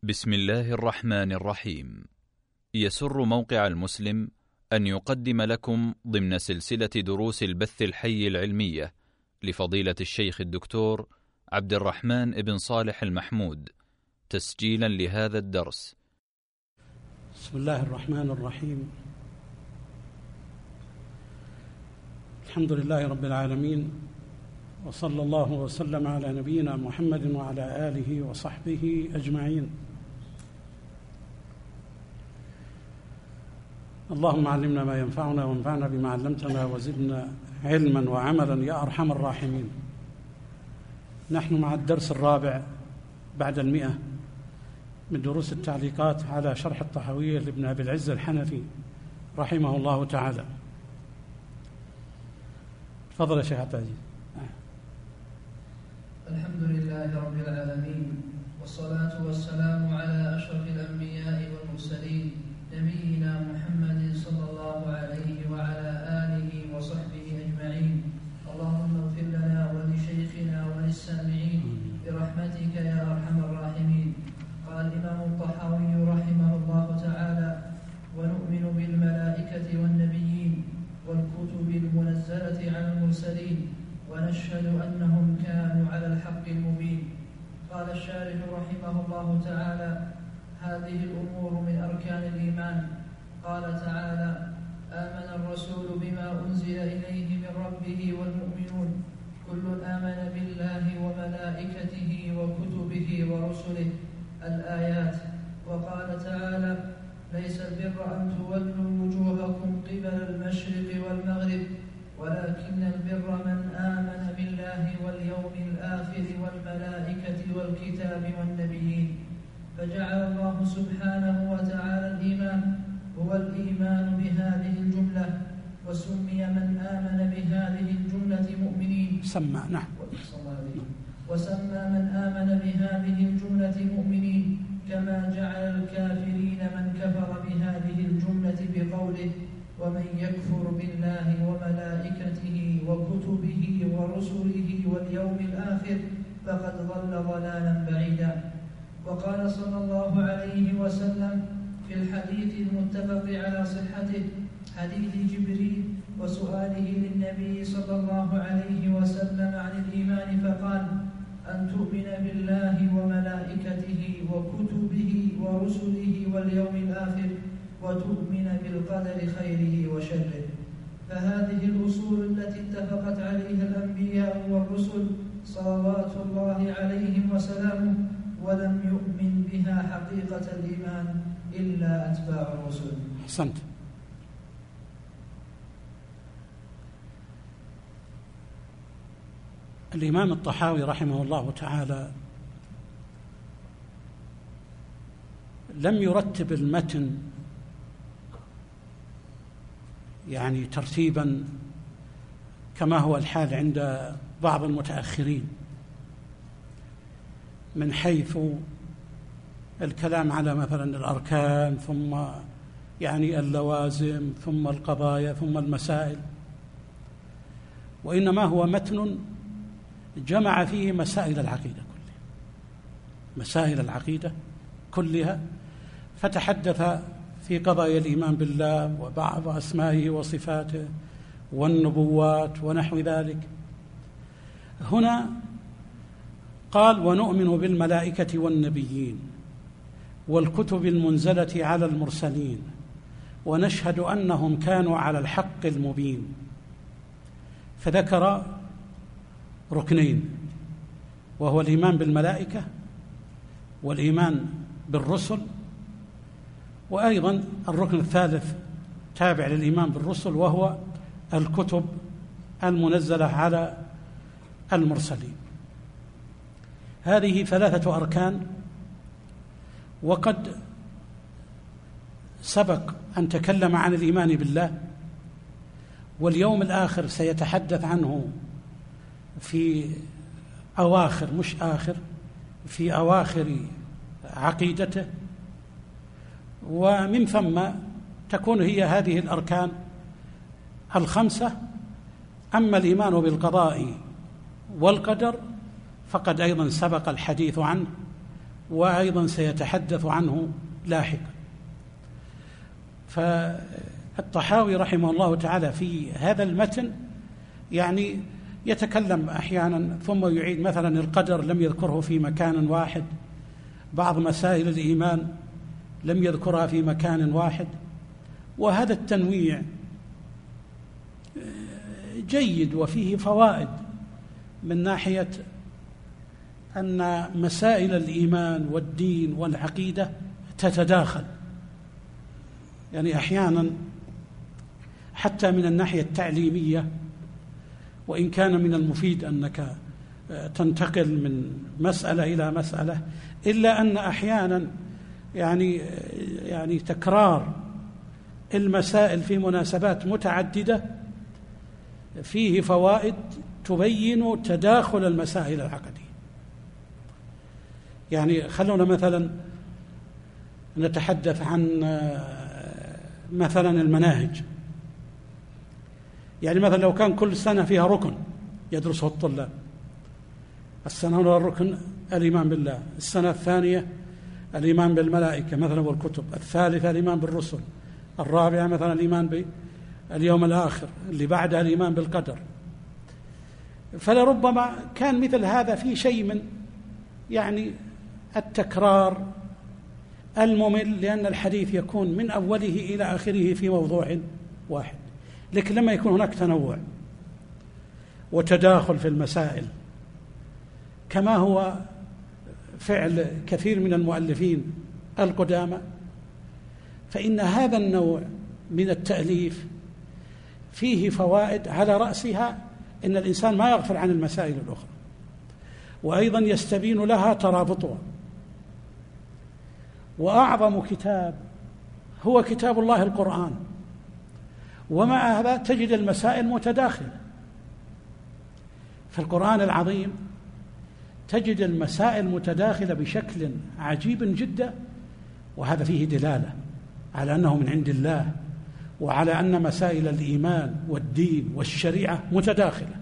بسم الله الرحمن الرحيم. يسر موقع المسلم أن يقدم لكم ضمن سلسلة دروس البث الحي العلمية لفضيلة الشيخ الدكتور عبد الرحمن بن صالح المحمود تسجيلا لهذا الدرس. بسم الله الرحمن الرحيم. الحمد لله رب العالمين، وصلى الله وسلم على نبينا محمد وعلى آله وصحبه أجمعين. اللهم علمنا ما ينفعنا وانفعنا بما علمتنا وزدنا علما وعملا يا أرحم الراحمين. نحن مع الدرس الرابع بعد 100 من دروس التعليقات على شرح الطحاوية لابن أبي العز الحنفي رحمه الله تعالى. تفضل يا شيخ عبد العزيز. الحمد لله رب العالمين، والصلاة والسلام على أشرف الأنبياء والمرسلين نبينا محمد صلى الله عليه وعلى آله وصحبه أجمعين. اللهم اغفر لنا ولشيخنا وللسامعين برحمتك يا أرحم الراحمين. قال الإمام الطحاوي رحمه الله تعالى: ونؤمن بالملائكة والنبيين والكتب المنزلة على المرسلين ونشهد أنهم كانوا على الحق المبين. قال الشارح رحمه الله تعالى: هذه الأمور من أركان الإيمان. قال تعالى: آمن الرسول بما أنزل إليه من ربه والمؤمنون كل آمن بالله وملائكته وكتبه ورسله. الآيات. وقال تعالى: ليس البر أن تولوا وجوهكم قبل المشرق والمغرب ولكن البر من آمن بالله واليوم الآخر والملائكة والكتاب والنبيين. فجعل الله سبحانه وتعالى الإيمان هو الإيمان بهذه الجملة، وسمي من آمن بهذه الجملة مؤمنين. وسمى من آمن بهذه الجملة مؤمنين، كما جعل الكافرين من كفر بهذه الجملة بقوله: ومن يكفر بالله وملائكته وكتبه ورسله واليوم الآخر فقد ضل ضلالا بعيدا. وقال صلى الله عليه وسلم في الحديث المتفق على صحته، حديث جبريل وسؤاله للنبي صلى الله عليه وسلم عن الإيمان، فقال: أن تؤمن بالله وملائكته وكتبه ورسله واليوم الآخر وتؤمن بالقدر خيره وشره. فهذه الأصول التي اتفقت عليها الأنبياء والرسل صلوات الله عليهم وسلامه، ولم يؤمن بها حقيقة الإيمان إلا أتباع الرسل. أحسنت. الإمام الطحاوي رحمه الله تعالى لم يرتب المتن يعني ترتيبا كما هو الحال عند بعض المتأخرين، من حيث الكلام على مثلا الأركان، ثم يعني اللوازم، ثم القضايا، ثم المسائل، وإنما هو متن جمع فيه مسائل العقيدة كلها، فتحدث في قضايا الإيمان بالله وبعض أسمائه وصفاته والنبوات ونحو ذلك. هنا قال: ونؤمن بالملائكة والنبيين والكتب المنزلة على المرسلين ونشهد أنهم كانوا على الحق المبين. فذكر ركنين، وهو الإيمان بالملائكة والإيمان بالرسل، وأيضا الركن الثالث تابع للإيمان بالرسل وهو الكتب المنزلة على المرسلين. هذه 3 أركان، وقد سبق أن تكلم عن الإيمان بالله، واليوم الآخر سيتحدث عنه في أواخر، مش آخر، في أواخر عقيدته، ومن ثم تكون هي هذه الأركان 5. أما الإيمان بالقضاء والقدر فقد أيضا سبق الحديث عنه، وأيضا سيتحدث عنه لاحقا. فالطحاوي رحمه الله تعالى في هذا المتن يعني يتكلم أحيانا ثم يعيد، مثلا القدر لم يذكره في مكان واحد، بعض مسائل الإيمان لم يذكرها في مكان واحد. وهذا التنويع جيد وفيه فوائد من ناحية أن مسائل الإيمان والدين والعقيدة تتداخل، يعني أحيانا حتى من الناحية التعليمية، وإن كان من المفيد أنك تنتقل من مسألة إلى مسألة، إلا أن أحيانا يعني تكرار المسائل في مناسبات متعددة فيه فوائد تبين تداخل المسائل العقدية. يعني خلونا مثلا نتحدث عن مثلا المناهج. يعني مثلا لو كان كل سنة فيها ركن يدرسه الطلاب، السنة الأولى الركن الإيمان بالله، السنة الثانية الإيمان بالملائكة مثلا والكتب، الثالثة الإيمان بالرسل، الرابعة مثلا الإيمان باليوم الآخر، اللي بعدها الإيمان بالقدر. فلربما كان مثل هذا في شيء من يعني التكرار الممل، لأن الحديث يكون من أوله إلى آخره في موضوع واحد. لكن لما يكون هناك تنوع وتداخل في المسائل كما هو فعل كثير من المؤلفين القدامى، فإن هذا النوع من التأليف فيه فوائد، على رأسها إن الإنسان ما يغفل عن المسائل الأخرى، وأيضا يستبين لها ترابطها. وأعظم كتاب هو كتاب الله القرآن، ومع هذا تجد المسائل متداخلة. في القرآن العظيم تجد المسائل متداخلة بشكل عجيب جدا، وهذا فيه دلالة على أنه من عند الله، وعلى أن مسائل الإيمان والدين والشريعة متداخلة.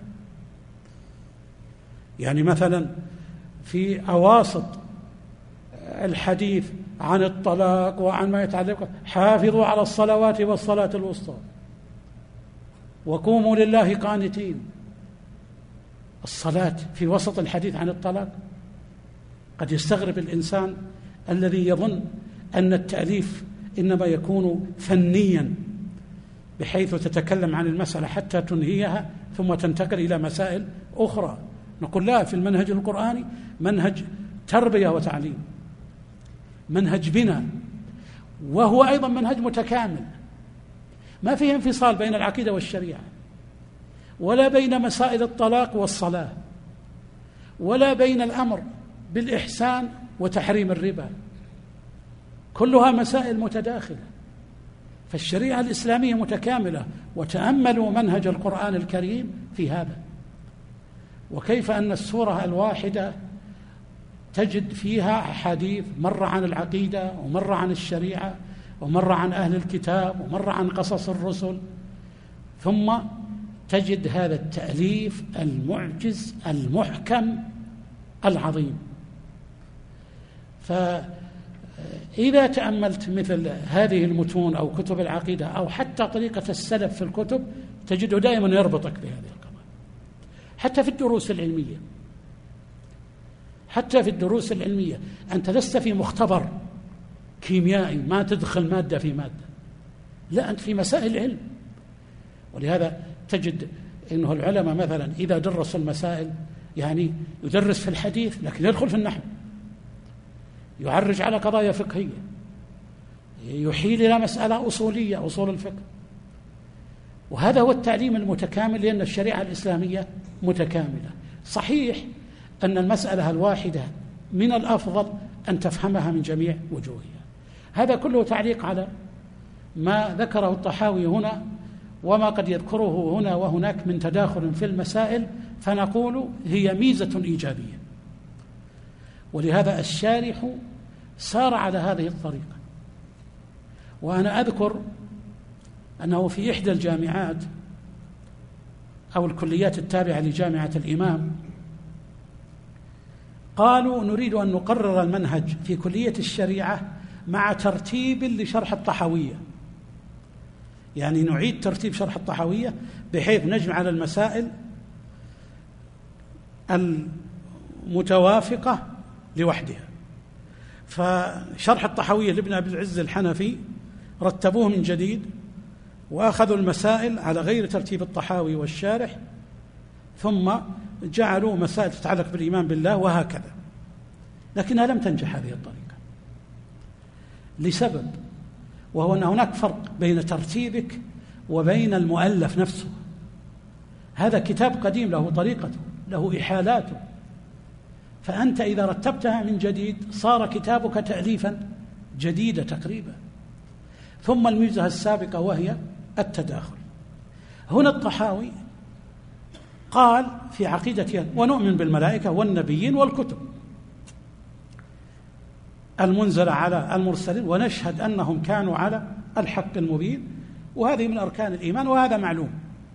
يعني مثلا في أواسط الحديث عن الطلاق وعن ما يتعلق، حافظوا على الصلوات والصلاة الوسطى وقوموا لله قانتين. الصلاة في وسط الحديث عن الطلاق. قد يستغرب الإنسان الذي يظن أن التأليف إنما يكون فنيا، بحيث تتكلم عن المسألة حتى تنهيها ثم تنتقل إلى مسائل أخرى. نقول لا، في المنهج القرآني منهج تربية وتعليم، منهج بناء، وهو أيضا منهج متكامل، ما فيه انفصال بين العقيدة والشريعة، ولا بين مسائل الطلاق والصلاة، ولا بين الأمر بالإحسان وتحريم الربا، كلها مسائل متداخلة. فالشريعة الإسلامية متكاملة. وتأملوا منهج القرآن الكريم في هذا، وكيف أن السورة الواحدة تجد فيها حديث مرة عن العقيدة، ومرة عن الشريعة، ومرة عن أهل الكتاب، ومرة عن قصص الرسل، ثم تجد هذا التأليف المعجز المحكم العظيم. فإذا تأملت مثل هذه المتون أو كتب العقيدة أو حتى طريقة السلف في الكتب، تجده دائما يربطك بهذه القضايا. حتى في الدروس العلمية، حتى في الدروس العلمية أنت لست في مختبر كيميائي ما تدخل مادة في مادة، لا، أنت في مسائل علم. ولهذا تجد أنه العلماء مثلا إذا درسوا المسائل، يعني يدرس في الحديث لكن يدخل في النحو، يعرج على قضايا فقهية، يحيل إلى مسألة أصولية، أصول الفقه. وهذا هو التعليم المتكامل، لأن الشريعة الإسلامية متكاملة. صحيح أن المسألة الواحدة من الأفضل أن تفهمها من جميع وجوهها. هذا كله تعليق على ما ذكره الطحاوي هنا، وما قد يذكره هنا وهناك من تداخل في المسائل، فنقول هي ميزة إيجابية. ولهذا الشارح سار على هذه الطريقة. وأنا أذكر أنه في إحدى الجامعات أو الكليات التابعة لجامعة الإمام قالوا نريد أن نقرر المنهج في كلية الشريعة مع ترتيب لشرح الطحاوية، يعني نعيد ترتيب شرح الطحاوية بحيث نجمع المسائل المتوافقة لوحدها. فشرح الطحاوية لابن أبي العز الحنفي رتبوه من جديد وأخذوا المسائل على غير ترتيب الطحاوي والشارح، ثم جعلوا مسائل تتعلق بالإيمان بالله وهكذا. لكنها لم تنجح هذه الطريقة لسبب، وهو أن هناك فرق بين ترتيبك وبين المؤلف نفسه. هذا كتاب قديم له طريقته، له إحالاته، فأنت إذا رتبتها من جديد صار كتابك تأليفا جديدا تقريبا. ثم الميزة السابقة وهي التداخل. هنا الطحاوي قال في عقيدة ونؤمن بالملائكة والنبيين والكتب المنزلة على المرسلين ونشهد أنهم كانوا على الحق المبين، وهذه من أركان الإيمان وهذا معلوم.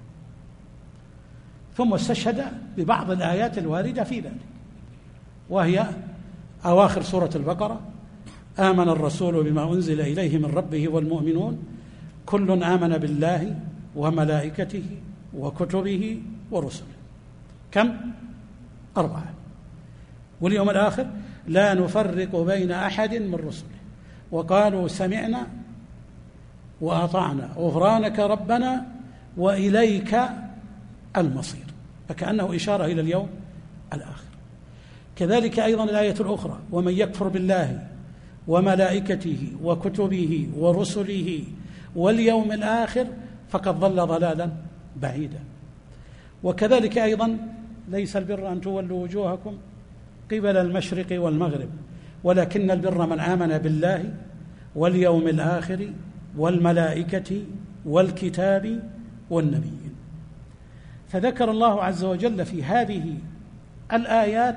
ثم استشهد ببعض الآيات الواردة في ذلك، وهي أواخر سورة البقرة: آمن الرسول بما أنزل إليه من ربه والمؤمنون كل آمن بالله وملائكته وكتبه ورسله. كم؟ 4. واليوم الآخر: لا نفرق بين أحد من رسله وقالوا سمعنا وأطعنا غفرانك ربنا وإليك المصير، فكأنه إشارة إلى اليوم الآخر. كذلك أيضا الآية الأخرى: ومن يكفر بالله وملائكته وكتبه ورسله واليوم الآخر فقد ضل ضلالا بعيدا. وكذلك أيضا: ليس البر أن تولوا وجوهكم قبل المشرق والمغرب ولكن البر من آمن بالله واليوم الآخر والملائكة والكتاب والنبيين. فذكر الله عز وجل في هذه الآيات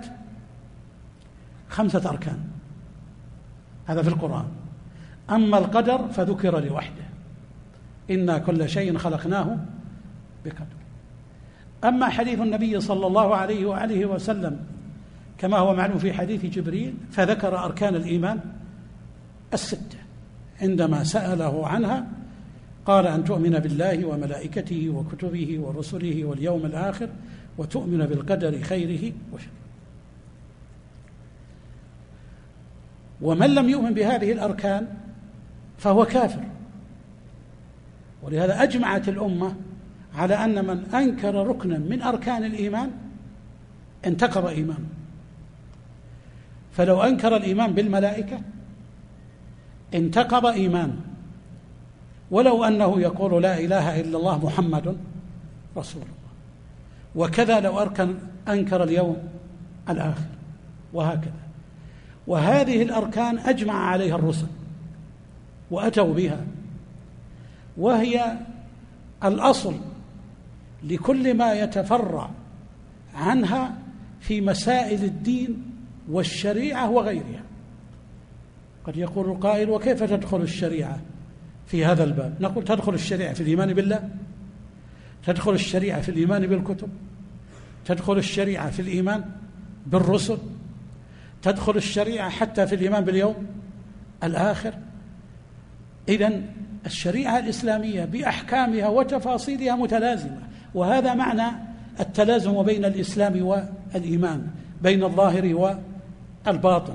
5 أركان، هذا في القرآن. أما القدر فذكر لوحده: إنا كل شيء خلقناه بقدر. أما حديث النبي صلى الله عليه وآله وسلم كما هو معلوم في حديث جبريل فذكر أركان الإيمان 6 عندما سأله عنها قال: أن تؤمن بالله وملائكته وكتبه ورسله واليوم الآخر وتؤمن بالقدر خيره وشره. ومن لم يؤمن بهذه الأركان فهو كافر. ولهذا أجمعت الأمة على أن من أنكر ركنا من أركان الإيمان انتقض إيمانه. فلو أنكر الإيمان بالملائكة انتقض إيمانه، ولو أنه يقول لا إله إلا الله محمد رسول الله. وكذا لو أنكر اليوم الآخر، وهكذا. وهذه الأركان أجمع عليها الرسل وأتوا بها، وهي الأصل لكل ما يتفرع عنها في مسائل الدين والشريعة وغيرها. قد يقول القائل: وكيف تدخل الشريعة في هذا الباب؟ نقول: تدخل الشريعة في الإيمان بالله، تدخل الشريعة في الإيمان بالكتب، تدخل الشريعة في الإيمان بالرسل، تدخل الشريعة حتى في الإيمان باليوم الآخر. إذن الشريعة الإسلامية بأحكامها وتفاصيلها متلازمة، وهذا معنى التلازم بين الإسلام والإيمان، بين الظاهر والباطن.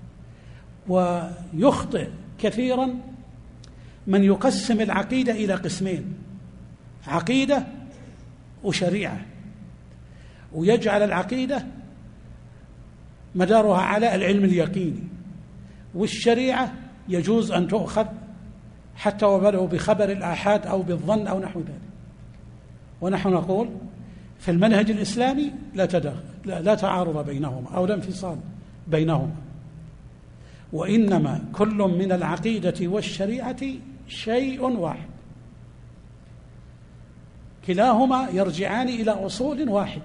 ويخطئ كثيرا من يقسم العقيدة إلى قسمين: عقيدة وشريعة، ويجعل العقيدة مدارها على العلم اليقيني، والشريعة يجوز أن تؤخذ حتى ولو بخبر الآحاد أو بالظن أو نحو ذلك. ونحن نقول في المنهج الإسلامي لا تعارض بينهما أو لا انفصال بينهما، وإنما كل من العقيدة والشريعة شيء واحد، كلاهما يرجعان إلى أصول واحدة.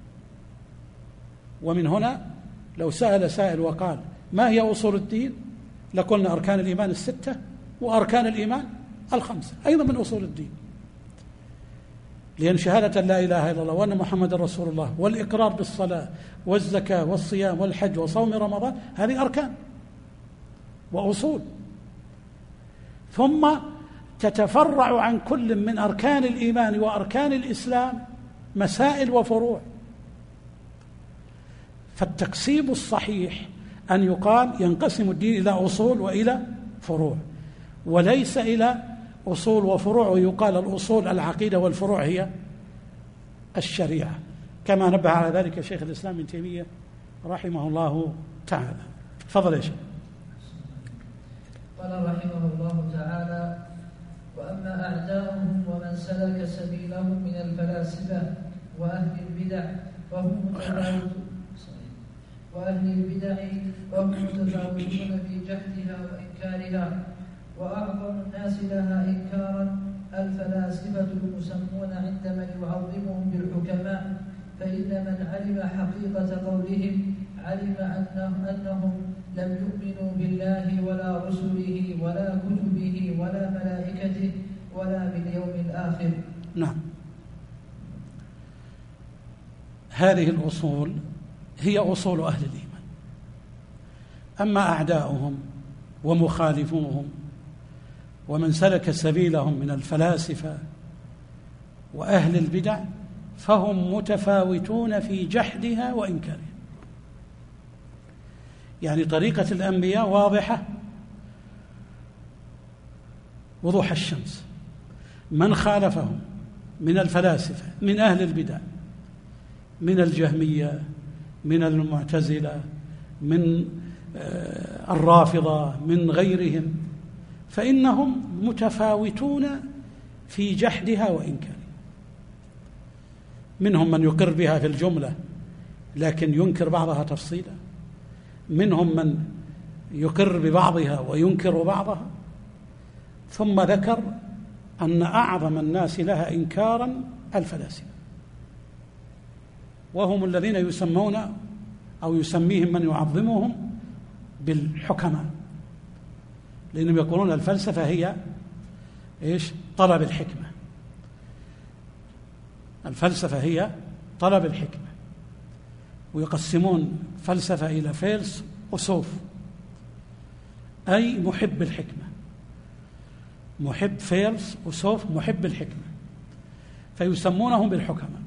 ومن هنا لو سأل سائل وقال: ما هي أصول الدين؟ لقلنا: أركان الإيمان 6 وأركان الإيمان 5 أيضا من أصول الدين. لأن شهادة لا إله إلا الله وأن محمد رسول الله والإقرار بالصلاة والزكاة والصيام والحج وصوم رمضان هذه أركان وأصول، ثم تتفرع عن كل من أركان الإيمان وأركان الإسلام مسائل وفروع. فالتقسيم الصحيح أن يقال ينقسم الدين إلى أصول وإلى فروع، وليس إلى أصول وفروع ويقال الأصول العقيدة والفروع هي الشريعة، كما نبه على ذلك شيخ الإسلام ابن تيمية رحمه الله تعالى. تفضل يا شيخ. قال رحمه الله تعالى: وأما أعداؤهم ومن سلك سبيلهم من الفلاسفة وأهل البدع فهم متفاوتون في جحدها وإنكارها، وأعظم الناس لها إنكارا الفلاسفة المسمون عند من يعظمهم بالحكماء، فإن من علم حقيقة قولهم علم أنهم لم يؤمنوا بالله ولا رسله ولا كتبه ولا ملائكته ولا باليوم الآخر. نعم، هذه الأصول هي أصول أهل الإيمان. أما أعداؤهم ومخالفوهم ومن سلك سبيلهم من الفلاسفة وأهل البدع فهم متفاوتون في جحدها وإنكارها. يعني طريقة الأنبياء واضحة وضوح الشمس، من خالفهم من الفلاسفة من أهل البدع من الجهمية من المعتزلة من الرافضة من غيرهم فإنهم متفاوتون في جحدها وإنكارها. منهم من يقر بها في الجملة لكن ينكر بعضها تفصيلا، منهم من يقر ببعضها وينكر بعضها، ثم ذكر أن أعظم الناس لها إنكارا الفلاسفة، وهم الذين يسمون أو يسميهم من يعظمهم بالحكماء، لأنهم يقولون الفلسفة هي طلب الحكمة. الفلسفة هي طلب الحكمة، ويقسمون فلسفة إلى فيلس وسوف، أي محب الحكمة، محب فيلس وسوف محب الحكمة، فيسمونهم بالحكماء.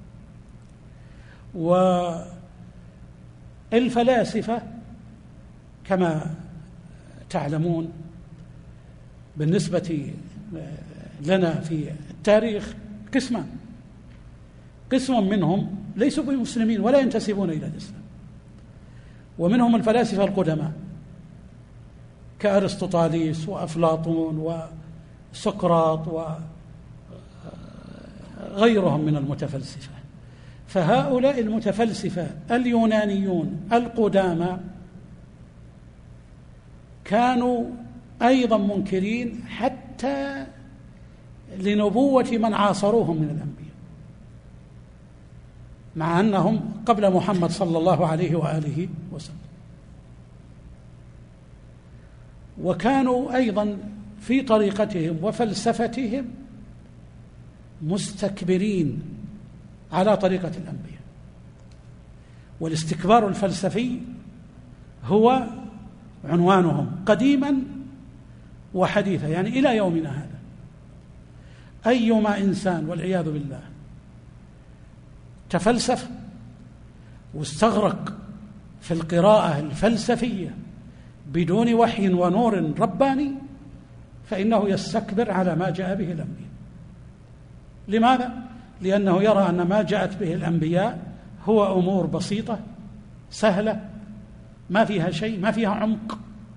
والفلاسفة كما تعلمون بالنسبة لنا في التاريخ قسمان، قسم منهم ليسوا بمسلمين ولا ينتسبون إلى الإسلام، ومنهم الفلاسفة القدماء كأرسطوطاليس وأفلاطون وسقراط وغيرهم من المتفلسفة. فهؤلاء المتفلسفة اليونانيون القدامى كانوا أيضا منكرين حتى لنبوة من عاصروهم من الأنبياء، مع أنهم قبل محمد صلى الله عليه وآله وسلم. وكانوا أيضا في طريقتهم وفلسفتهم مستكبرين على طريقة الأنبياء. والاستكبار الفلسفي هو عنوانهم قديما وحديثا، يعني إلى يومنا هذا. أيما إنسان والعياذ بالله تفلسف واستغرق في القراءة الفلسفية بدون وحي ونور رباني فإنه يستكبر على ما جاء به الأنبياء. لماذا؟ لأنه يرى أن ما جاءت به الأنبياء هو أمور بسيطة سهلة ما فيها شيء، ما فيها عمق،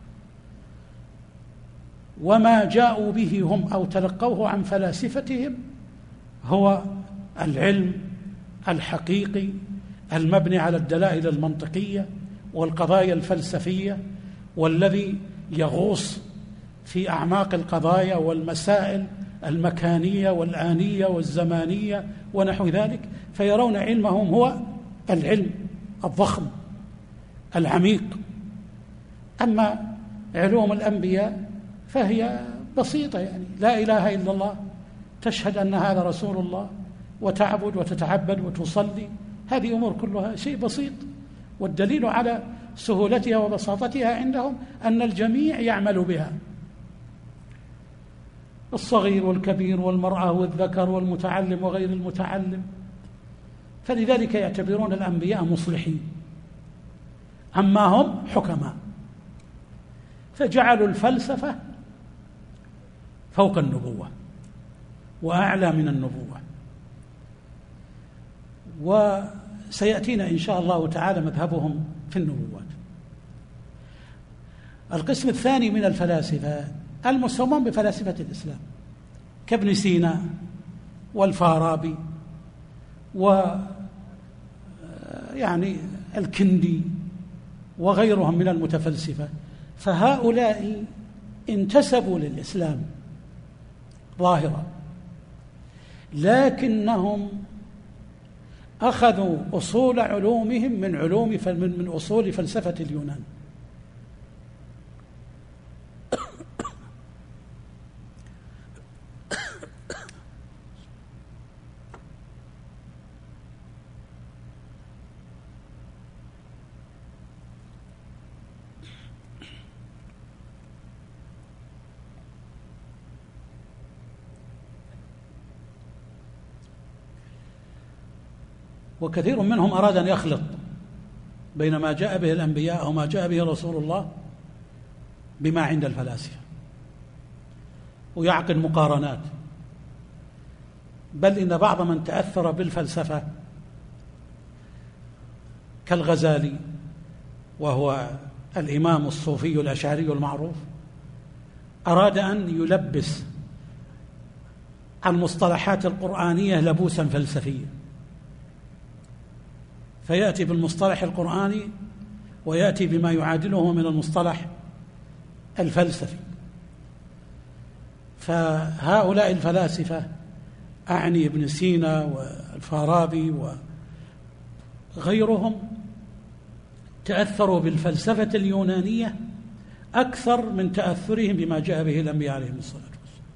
وما جاءوا به هم أو تلقوه عن فلاسفتهم هو العلم الحقيقي المبني على الدلائل المنطقية والقضايا الفلسفية، والذي يغوص في أعماق القضايا والمسائل المكانية والآنية والزمانية ونحو ذلك، فيرون علمهم هو العلم الضخم العميق. أما علوم الأنبياء فهي بسيطة، يعني لا إله إلا الله، تشهد أن هذا رسول الله، وتعبد وتتعبد وتصلي، هذه أمور كلها شيء بسيط، والدليل على سهولتها وبساطتها عندهم أن الجميع يعمل بها، الصغير والكبير والمرأة والذكر والمتعلم وغير المتعلم، فلذلك يعتبرون الأنبياء مصلحين، أما هم حكماء، فجعلوا الفلسفة فوق النبوة وأعلى من النبوة. وسيأتينا إن شاء الله تعالى مذهبهم في النبوات. القسم الثاني من الفلاسفة المسمون بفلاسفة الإسلام كابن سينا والفارابي ويعني الكندي وغيرهم من المتفلسفة، فهؤلاء انتسبوا للإسلام ظاهرا، لكنهم أخذوا أصول علومهم من أصول فلسفة اليونان. وكثير منهم أراد أن يخلط بين ما جاء به الأنبياء أو ما جاء به رسول الله بما عند الفلاسفة، ويعقد مقارنات، بل إن بعض من تأثر بالفلسفة كالغزالي وهو الإمام الصوفي الأشعري المعروف أراد أن يلبس المصطلحات القرآنية لبوسا فلسفيا، فيأتي بالمصطلح القرآني ويأتي بما يعادله من المصطلح الفلسفي. فهؤلاء الفلاسفة أعني ابن سينا والفارابي وغيرهم تأثروا بالفلسفة اليونانية أكثر من تأثرهم بما جاء به الأنبياء عليهم الصلاة والسلام،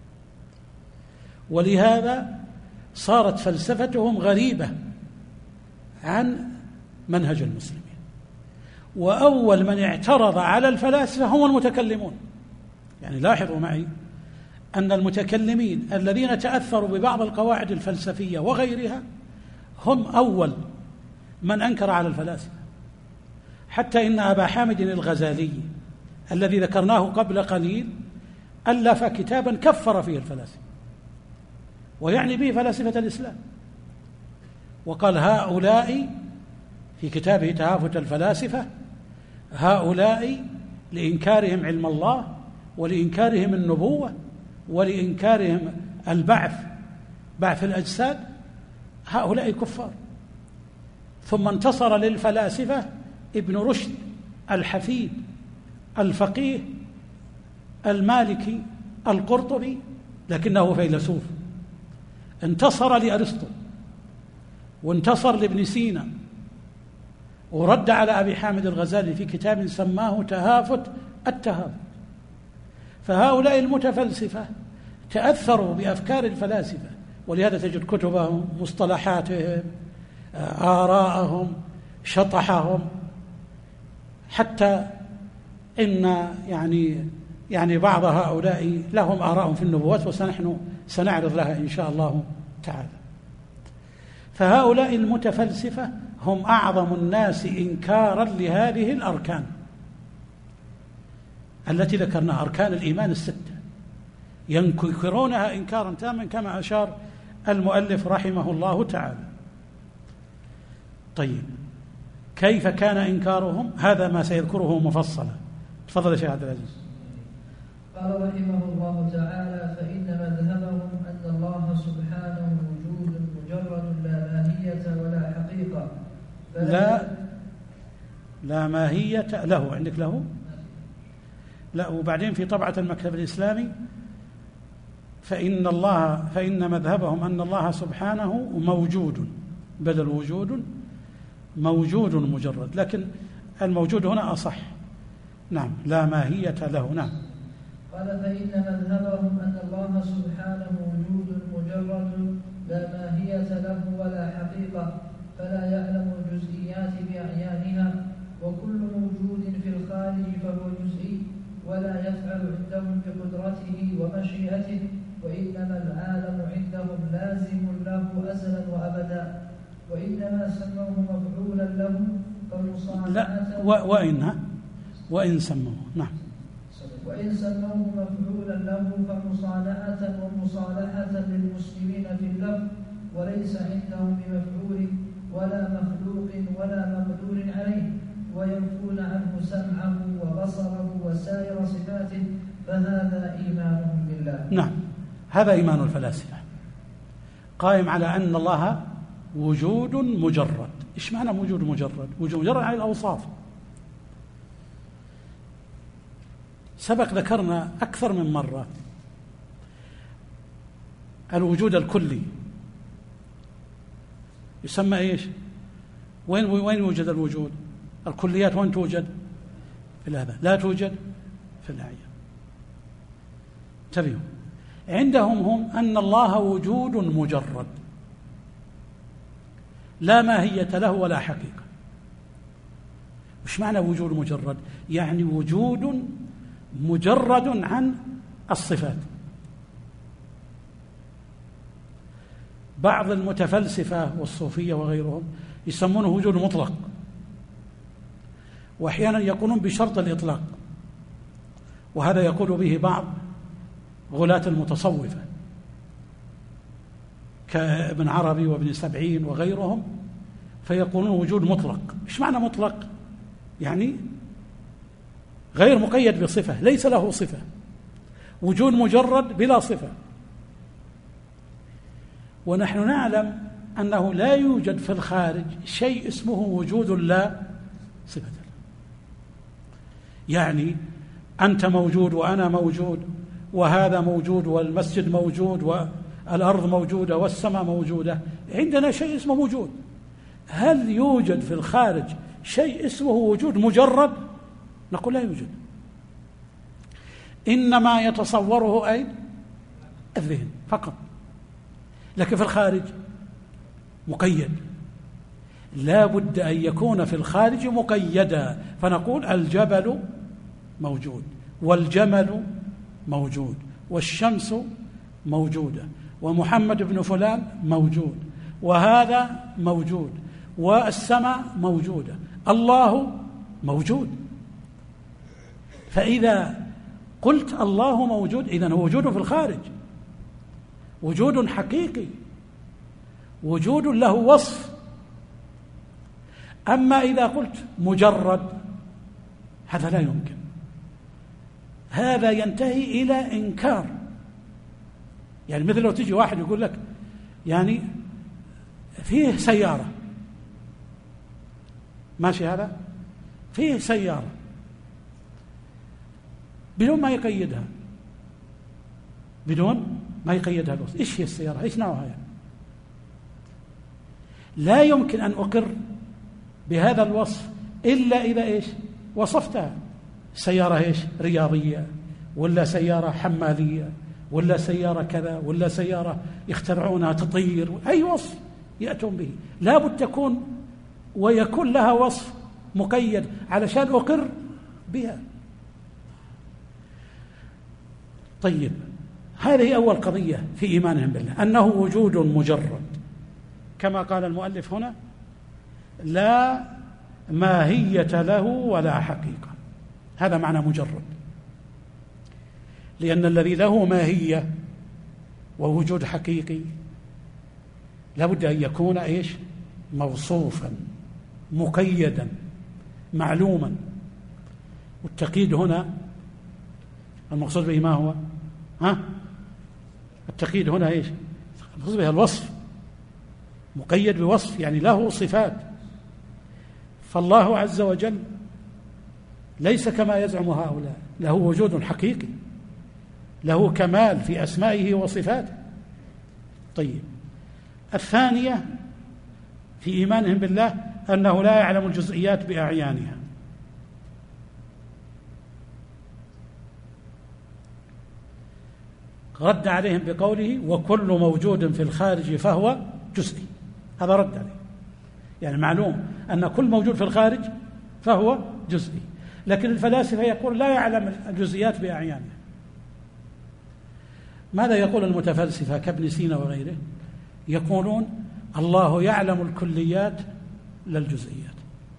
ولهذا صارت فلسفتهم غريبة عن منهج المسلمين. وأول من اعترض على الفلاسفة هم المتكلمون. يعني لاحظوا معي أن المتكلمين الذين تأثروا ببعض القواعد الفلسفية وغيرها هم أول من أنكر على الفلاسفة، حتى إن أبا حامد الغزالي الذي ذكرناه قبل قليل ألف كتابا كفر فيه الفلاسفة، ويعني به فلاسفة الإسلام، وقال هؤلاء في كتابه تهافت الفلاسفة هؤلاء لإنكارهم علم الله ولإنكارهم النبوة ولإنكارهم بعث الأجساد، هؤلاء كفار. ثم انتصر للفلاسفة ابن رشد الحفيد الفقيه المالكي القرطبي، لكنه فيلسوف، انتصر لأرسطو وانتصر لابن سينا، ورد على أبي حامد الغزالي في كتاب سماه تهافت التهافت. فهؤلاء المتفلسفة تأثروا بأفكار الفلاسفة، ولهذا تجد كتبهم، مصطلحاتهم، آراءهم، شطحهم، حتى إن يعني بعض هؤلاء لهم آراء في النبوات، وسنحن سنعرض لها إن شاء الله تعالى. فهؤلاء المتفلسفة هم أعظم الناس إنكارا لهذه الأركان التي ذكرناها، أركان الإيمان الستة، ينكرونها إنكارا تاما كما أشار المؤلف رحمه الله تعالى. طيب، كيف كان إنكارهم؟ هذا ما سيذكره مفصلا. تفضل يا شيخ عبد العزيز. قال رحمه الله تعالى: فإن مذهبهم أن الله سبحانه وجود مجرد لا ماهية ولا حقيقة، لا ماهية له. عندك له؟ لا. وبعدين في طبعة المكتب الإسلامي فإن مذهبهم أن الله سبحانه موجود، بدل وجود موجود مجرد، لكن الموجود هنا أصح. نعم، لا ماهية له. نعم. قال: فإن مذهبهم أن الله سبحانه وجود مجرد لا ماهية له ولا حقيقة، فلا يعلم الجزئيات بأعيانها، وكل موجود في الخارج فهو جزئي، ولا يفعل عندهم بقدرته ومشيئته، وإنما العالم عندهم لازم له أزلا وأبدا، وإنما سموه مفعولا له فالمصانعة وإن سموه نعم وإن سموه مفعولا له فمصانعة ومصالحة للمسلمين في اللفظ، وليس عندهم بمفعول ولا مخلوق ولا مقدور عليه، وينفون عنه سمعه وبصره وسائر صفاته، فهذا إيمانهم بالله. نعم، هذا إيمان الفلاسفة قائم على أن الله وجود مجرد. إيش معنى وجود مجرد؟ وجود مجرد عن الأوصاف. سبق ذكرنا أكثر من مرة الوجود الكلي يسمى إيش؟ وين يوجد الوجود؟ الكليات وين توجد؟ في الآباء، لا توجد في الأعيان. انتبهوا، عندهم هم أن الله وجود مجرد لا ماهية له ولا حقيقة. وش معنى وجود مجرد؟ يعني وجود مجرد عن الصفات. بعض المتفلسفة والصوفية وغيرهم يسمونه وجود مطلق، وأحيانا يقولون بشرط الإطلاق، وهذا يقول به بعض غلاة المتصوفة كابن عربي وابن سبعين وغيرهم، فيقولون وجود مطلق. إيش معنى مطلق؟ يعني غير مقيد بصفة، ليس له صفة، وجود مجرد بلا صفة. ونحن نعلم أنه لا يوجد في الخارج شيء اسمه وجود لا صفة له. يعني أنت موجود وأنا موجود وهذا موجود والمسجد موجود والأرض موجودة والسماء موجودة، عندنا شيء اسمه وجود. هل يوجد في الخارج شيء اسمه وجود مجرد؟ نقول لا يوجد، إنما يتصوره أي الذهن فقط، لكن في الخارج مقيد، لا بد أن يكون في الخارج مقيدا. فنقول الجبل موجود والجمل موجود والشمس موجودة ومحمد بن فلان موجود وهذا موجود والسماء موجودة، الله موجود. فإذا قلت الله موجود إذن هو وجود في الخارج، وجود حقيقي، وجود له وصف. أما إذا قلت مجرد هذا لا يمكن، هذا ينتهي إلى إنكار. يعني مثل لو تجي واحد يقول لك يعني فيه سيارة ماشي، هذا فيه سيارة بدون ما يقيدها، بدون ما يقيدها الوصف. إيش هي السيارة؟ إيش نوعها؟ يعني لا يمكن أن أقر بهذا الوصف إلا إذا إيش وصفتها. سيارة إيش؟ رياضية، ولا سيارة حمالية، ولا سيارة كذا، ولا سيارة يخترعونها تطير، أي وصف يأتون به لا بد تكون ويكون لها وصف مقيد علشان أقر بها. طيب، هذه أول قضية في إيمانهم بالله، أنه وجود مجرد كما قال المؤلف هنا، لا ماهية له ولا حقيقة. هذا معنى مجرد، لأن الذي له ماهية ووجود حقيقي لابد أن يكون إيش؟ موصوفا مقيدا معلوما. والتقييد هنا المقصود به ما هو؟ التقييد هنا إيش؟ المقصود به الوصف، مقيد بوصف يعني له صفات. فالله عز وجل ليس كما يزعم هؤلاء، له وجود حقيقي، له كمال في أسمائه وصفاته. طيب، الثانية في إيمانهم بالله أنه لا يعلم الجزئيات بأعيانها. رد عليهم بقوله وكل موجود في الخارج فهو جزئي. هذا رد عليه، يعني معلوم أن كل موجود في الخارج فهو جزئي. لكن الفلاسفة يقول لا يعلم الجزئيات بأعيانها. ماذا يقول المتفلسفة كابن سينا وغيره؟ يقولون الله يعلم الكليات لا الجزئيات.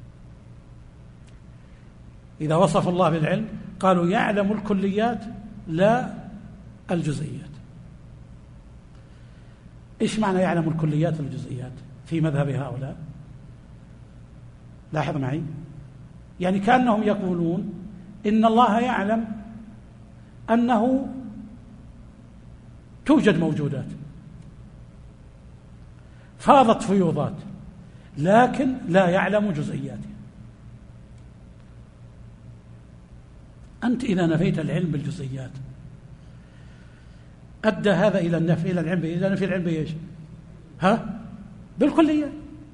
إذا وصف الله بالعلم قالوا يعلم الكليات لا الجزئيات. إيش معنى يعلم الكليات والجزئيات في مذهب هؤلاء؟ لاحظ معي، يعني كأنهم يقولون إن الله يعلم أنه توجد موجودات فاضت فيوضات، لكن لا يعلم جزئياتها. أنت إذا نفيت العلم بالجزئيات أدى هذا إلى النفي إلى العلم، إذا نفي العلم بإيش؟ بالكلية.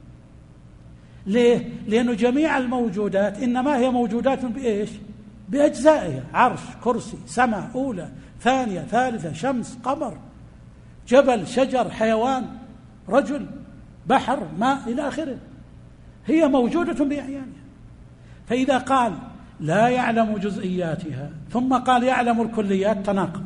ليه؟ لأن جميع الموجودات إنما هي موجودات بإيش؟ بأجزائها، عرش، كرسي، سماء أولى ثانية ثالثة، شمس، قمر، جبل، شجر، حيوان، رجل، بحر، ماء إلى آخره، هي موجودة بأعيانها. فإذا قال لا يعلم جزئياتها ثم قال يعلم الكليات تناقض.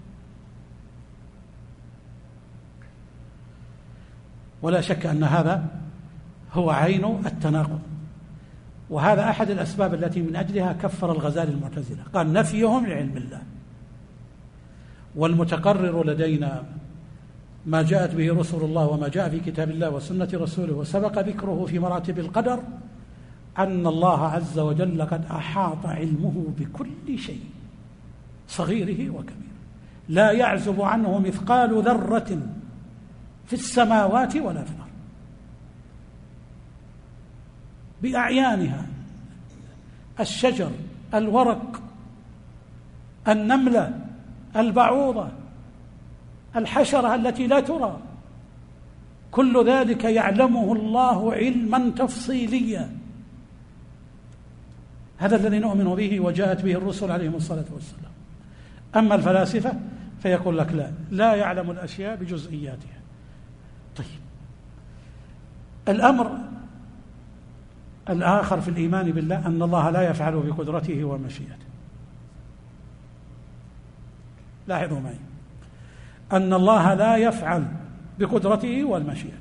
ولا شك أن هذا هو عين التناقض، وهذا أحد الأسباب التي من أجلها كفر الغزالي المعتزلة، قال نفيهم لعلم الله. والمتقرر لدينا ما جاءت به رسل الله وما جاء في كتاب الله وسنة رسوله وسبق ذكره في مراتب القدر، أن الله عز وجل قد أحاط علمه بكل شيء صغيره وكبيره، لا يعزب عنه مثقال ذرة في السماوات ولا في الأرض، بأعيانها، الشجر، الورق، النملة، البعوضة، الحشرة التي لا ترى، كل ذلك يعلمه الله علما تفصيليا. هذا الذي نؤمن به وجاءت به الرسل عليهم الصلاة والسلام. أما الفلاسفة فيقول لك لا يعلم الأشياء بجزئياتها. طيب، الأمر الآخر في الإيمان بالله أن الله لا يفعل بقدرته ومشيئته. لاحظوا معي، أن الله لا يفعل بقدرته والمشيئة.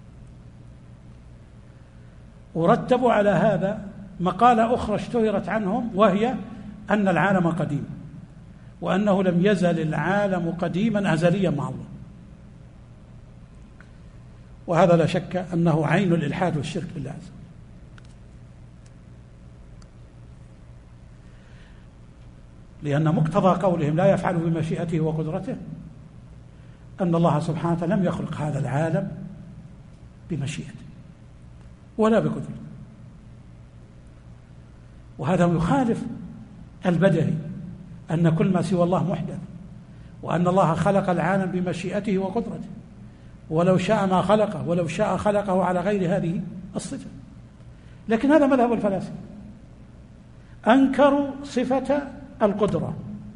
ورتب على هذا مقالة أخرى اشتهرت عنهم، وهي أن العالم قديم، وأنه لم يزل العالم قديما أزليا مع الله. وهذا لا شك أنه عين الإلحاد والشرك بالله عز وجل. لأن مقتضى قولهم لا يفعل بمشيئته وقدرته أن الله سبحانه وتعالى لم يخلق هذا العالم بمشيئته ولا بقدرته، وهذا يخالف البدهي أن كل ما سوى الله محدث، وأن الله خلق العالم بمشيئته وقدرته، ولو شاء ما خلقه، ولو شاء خلقه على غير هذه الصفة. لكن هذا مذهب الفلاسفة، أنكروا صفة القدرة،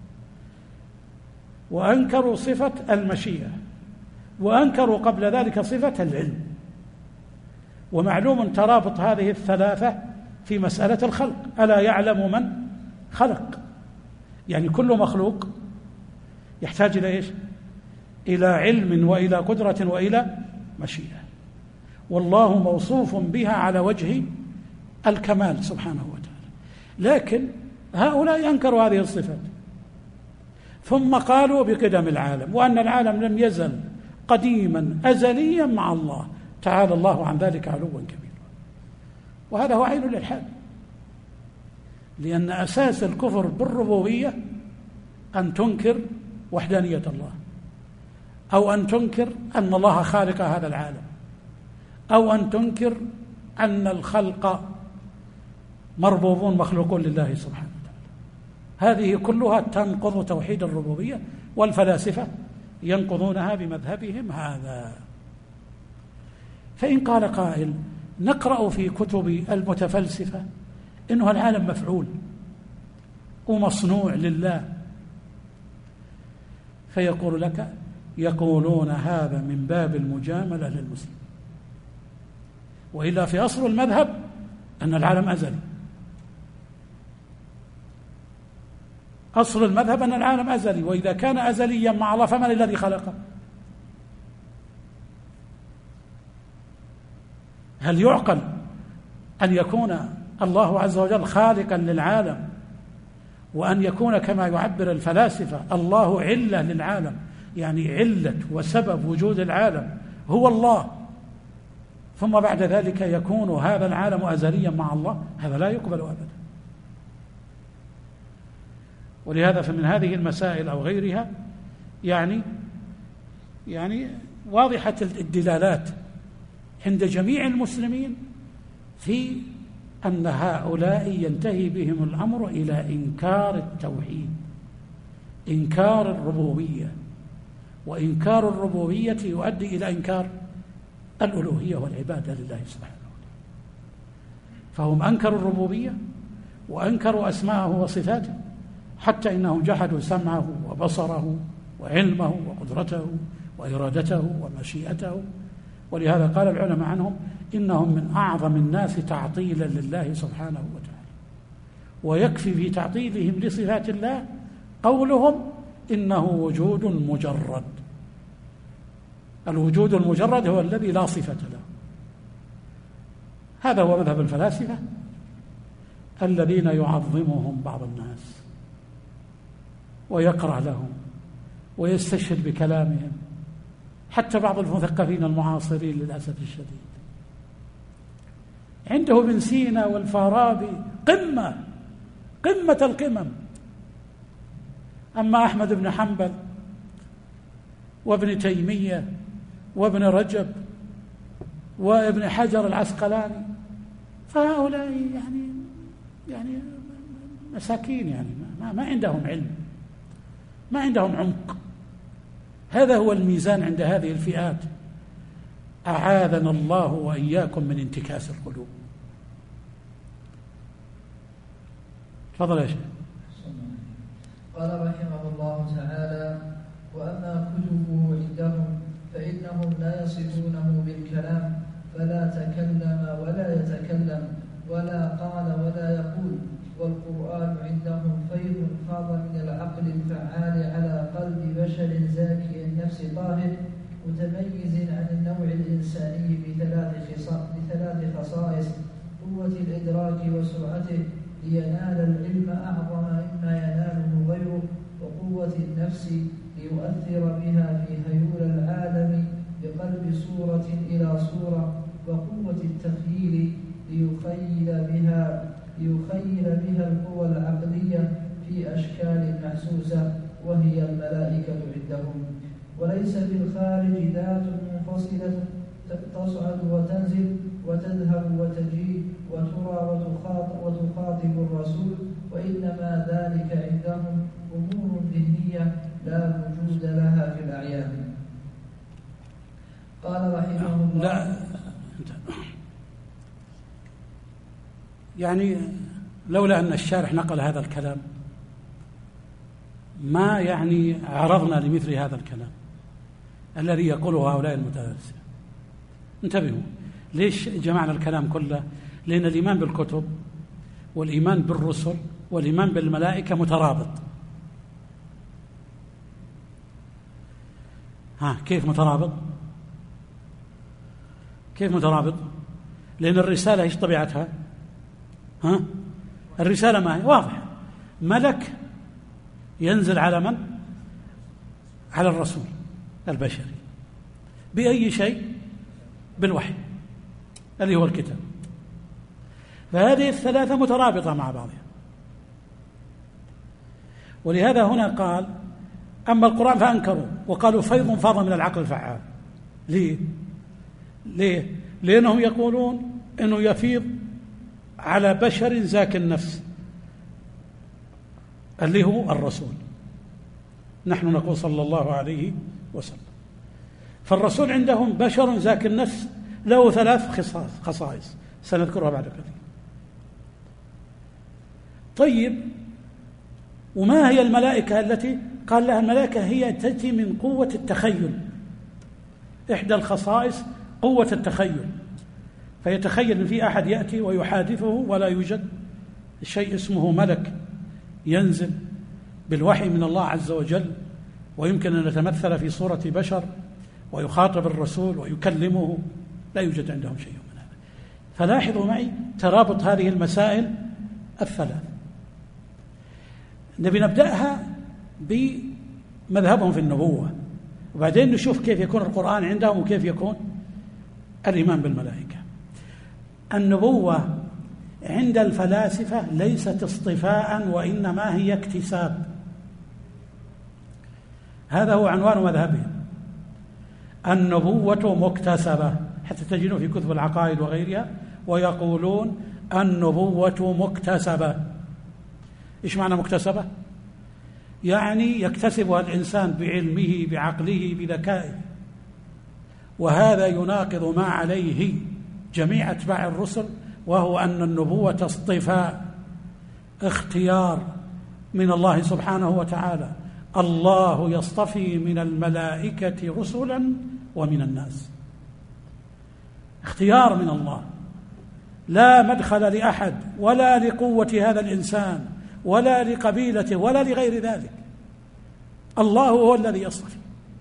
وأنكروا صفة المشيئة، وأنكروا قبل ذلك صفة العلم. ومعلوم ترابط هذه الثلاثة في مسألة الخلق. ألا يعلم من خلق؟ يعني كل مخلوق يحتاج إلى إيش؟ إلى علم وإلى قدرة وإلى مشيئة، والله موصوف بها على وجه الكمال سبحانه وتعالى. لكن هؤلاء أنكروا هذه الصفات، ثم قالوا بقدم العالم، وأن العالم لم يزل قديما أزليا مع الله، تعالى الله عن ذلك علوا كبيرا. وهذا هو عين الإلحاد، لأن أساس الكفر بالربوبية أن تنكر وحدانية الله، أو أن تنكر أن الله خالق هذا العالم، أو أن تنكر أن الخلق مربوبون مخلوقون لله سبحانه وتعالى. هذه كلها تنقض توحيد الربوبية، والفلاسفة ينقضونها بمذهبهم هذا. فإن قال قائل نقرأ في كتب المتفلسفة إنه العالم مفعول ومصنوع لله، فيقول لك يقولون هذا من باب المجاملة للمسلم، وإلا في أصل المذهب أن العالم أزلي. أصل المذهب أن العالم أزلي، وإذا كان أزليا مع الله فمن الذي خلقه؟ هل يعقل أن يكون الله عز وجل خالقا للعالم، وأن يكون كما يعبر الفلاسفة الله علة للعالم، يعني علة وسبب وجود العالم هو الله، ثم بعد ذلك يكون هذا العالم أزليا مع الله؟ هذا لا يقبل أبدا. ولهذا فمن هذه المسائل أو غيرها يعني واضحة الدلالات عند جميع المسلمين في أن هؤلاء ينتهي بهم الأمر إلى إنكار التوحيد، إنكار الربوبية، وإنكار الربوبية يؤدي إلى إنكار الألوهية والعبادة لله سبحانه وتعالى. فهم أنكروا الربوبية وأنكروا أسماءه وصفاته، حتى إنهم جحدوا سمعه وبصره وعلمه وقدرته وإرادته ومشيئته. ولهذا قال العلماء عنهم إنهم من أعظم الناس تعطيلا لله سبحانه وتعالى. ويكفي في تعطيلهم لصفات الله قولهم إنه وجود مجرد. الوجود المجرد هو الذي لا صفة له. هذا هو مذهب الفلاسفة الذين يعظمهم بعض الناس ويقرأ لهم ويستشهد بكلامهم، حتى بعض المثقفين المعاصرين للأسف الشديد. عنده ابن سينا والفارابي قمة القمم. أما أحمد بن حنبل وابن تيمية وابن رجب وابن حجر العسقلاني فهؤلاء يعني مساكين، يعني ما عندهم علم، ما عندهم عمق. هذا هو الميزان عند هذه الفئات. أعاذنا الله وإياكم من انتكاس القلوب. تفضل يا شيخ. قال رحمه الله تعالى: وأما كتبه عندهم فإنهم لا يصفونه بالكلام، فلا تكلم ولا يتكلم ولا قال ولا يقول. والقرآن عندهم فيض فاض من العقل الفعال على قلب بشر زاكي النفس طاهر متميز عن النوع الإنساني بثلاث خصائص: قوة الإدراك وسرعته لينال العلم أعظم مما يناله غيره، وقوة النفس ليؤثر بها في هيول العالم بقلب صورة إلى صورة، وقوة التخييل ليخيل بها القوى العقلية في أشكال محسوسة، وهي الملائكة عندهم. وليس في الخارج ذات منفصلة تصعد وتنزل وتذهب وتجيء وترى وتخاطب الرسول، وإنما ذلك عندهم أمور ذهنية لا وجود لها في الأعيان. قال رحمه الله: لا يعني لولا أن الشارح نقل هذا الكلام ما عرضنا لمثل هذا الكلام الذي يقوله هؤلاء المتفلسفة. انتبهوا، ليش جمعنا الكلام كله؟ لأن الإيمان بالكتب والإيمان بالرسل والإيمان بالملائكة مترابط. كيف مترابط؟ لأن الرسالة ايش طبيعتها؟ الرسالة ما هي واضحة، ملك ينزل على من؟ على الرسول البشري بأي شيء؟ بالوحي الذي هو الكتاب. فهذه الثلاثة مترابطة مع بعضها. ولهذا هنا قال: أما القرآن فأنكروا وقالوا فيض فاض من العقل الفعال. ليه؟ لأنهم يقولون أنه يفيض على بشر زاك النفس اللي هو الرسول. نحن نقول صلى الله عليه وسلم. فالرسول عندهم بشر زاك النفس له 3 خصائص سنذكرها بعد قليل. طيب، وما هي الملائكة التي قال لها الملائكة هي تأتي من قوة التخيل، إحدى الخصائص قوة التخيل، فيتخيل أن في أحد يأتي ويحادثه ولا يوجد شيء اسمه ملك ينزل بالوحي من الله عز وجل، ويمكن أن يتمثل في صورة بشر ويخاطب الرسول ويكلمه، لا يوجد عندهم شيء من هذا. فلاحظوا معي ترابط هذه المسائل الثلاث. نبي نبدأها بمذهبهم في النبوة، وبعدين نشوف كيف يكون القرآن عندهم وكيف يكون الإيمان بالملائكة. النبوة عند الفلاسفة ليست اصطفاء وإنما هي اكتساب، هذا هو عنوان مذهبهم. النبوة مكتسبة، حتى تجدون في كتب العقائد وغيرها ويقولون النبوة مكتسبة. إيش معنى مكتسبة؟ يعني يكتسبها الإنسان بعلمه بعقله بذكائه، وهذا يناقض ما عليه جميع أتباع الرسل، وهو أن النبوة اصطفاء، اختيار من الله سبحانه وتعالى. الله يصطفي من الملائكة رسلا ومن الناس، اختيار من الله، لا مدخل لأحد ولا لقوة هذا الإنسان ولا لقبيلته ولا لغير ذلك، الله هو الذي يصطفي.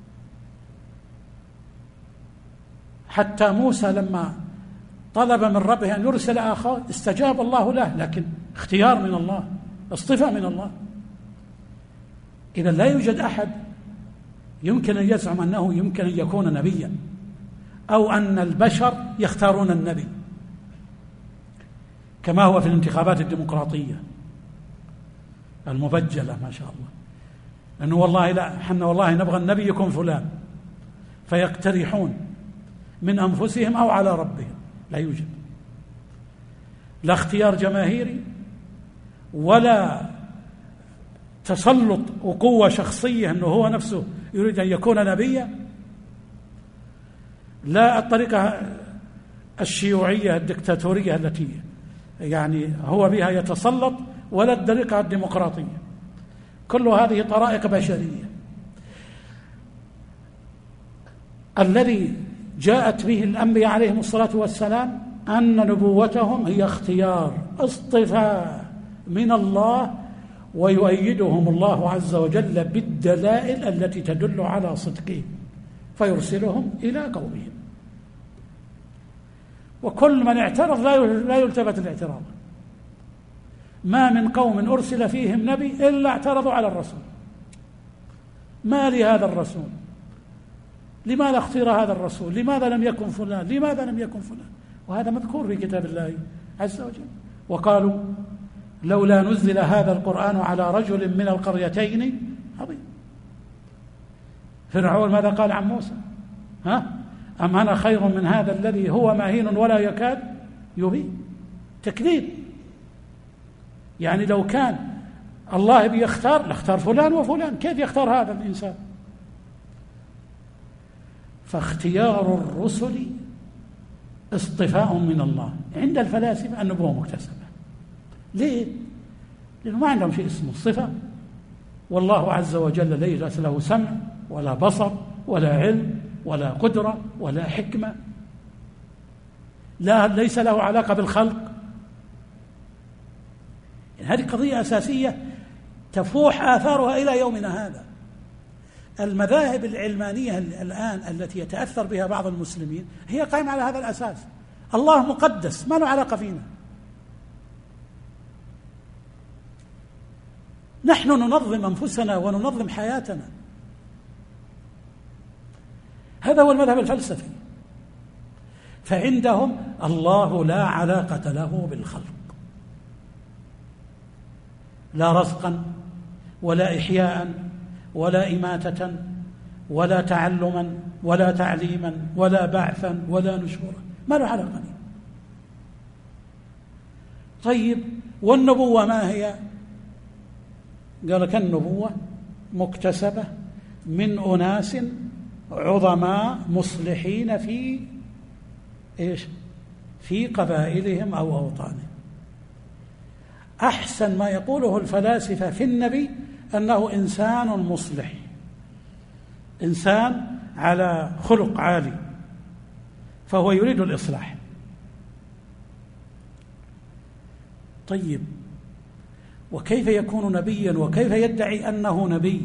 حتى موسى لما طلب من ربه أن يرسل أخاه استجاب الله له، لكن اختيار من الله، اصطفاء من الله. إذا لا يوجد أحد يمكن أن يزعم أنه يمكن أن يكون نبيا، أو أن البشر يختارون النبي كما هو في الانتخابات الديمقراطية المبجلة ما شاء الله، أنه والله لا، حنا والله نبغى النبي يكون فلان، فيقترحون من أنفسهم أو على ربهم. لا يوجد لا اختيار جماهيري ولا تسلط وقوة شخصية أنه هو نفسه يريد أن يكون نبيا، لا الطريقة الشيوعية الدكتاتورية التي يعني هو بها يتسلط، ولا الطريقة الديمقراطية. كل هذه طرائق بشرية. الذي جاءت به الأنبياء عليهم الصلاة والسلام أن نبوتهم هي اختيار، اصطفاء من الله، ويؤيدهم الله عز وجل بالدلائل التي تدل على صدقهم، فيرسلهم إلى قومهم. وكل من اعترض لا يلتفت الاعتراض. ما من قوم أرسل فيهم نبي إلا اعترضوا على الرسول. ما لهذا الرسول؟ لماذا اختير هذا الرسول؟ لماذا لم يكن فلان؟ لماذا لم يكن فلان؟ وهذا مذكور في كتاب الله عز وجل. وقالوا لولا نزل هذا القرآن على رجل من القريتين عظيم. فرعون ماذا قال عن موسى؟ أم أنا خير من هذا الذي هو مهين ولا يكاد يبين؟ تكذيب. يعني لو كان الله بيختار لاختار فلان وفلان، كيف يختار هذا الإنسان؟ فاختيار الرسل اصطفاء من الله. عند الفلاسفة النبوة مكتسبة. ليه؟ لأنه ما عندهم شيء اسمه الصفة، والله عز وجل ليس له سمع ولا بصر ولا علم ولا قدرة ولا حكمة، ليس له علاقة بالخلق. يعني هذه قضية أساسية تفوح آثارها إلى يومنا هذا. المذاهب العلمانية الآن التي يتأثر بها بعض المسلمين هي قائمة على هذا الأساس. الله مقدس، ما له علاقة فينا. نحن ننظم أنفسنا وننظم حياتنا. هذا هو المذهب الفلسفي. فعندهم الله لا علاقة له بالخلق، لا رزقا ولا إحياء ولا إماتة ولا تعلما ولا تعليما ولا بعثا ولا نشورا، ما له علاقة به. طيب والنبوة ما هي؟ قال كالنبوة مكتسبة من أناس عظماء مصلحين في إيش؟ في قبائلهم أو أوطانهم. أحسن ما يقوله الفلاسفة في النبي أنه إنسان مصلح، إنسان على خلق عالي، فهو يريد الإصلاح. طيب، وكيف يكون نبيا وكيف يدعي أنه نبي؟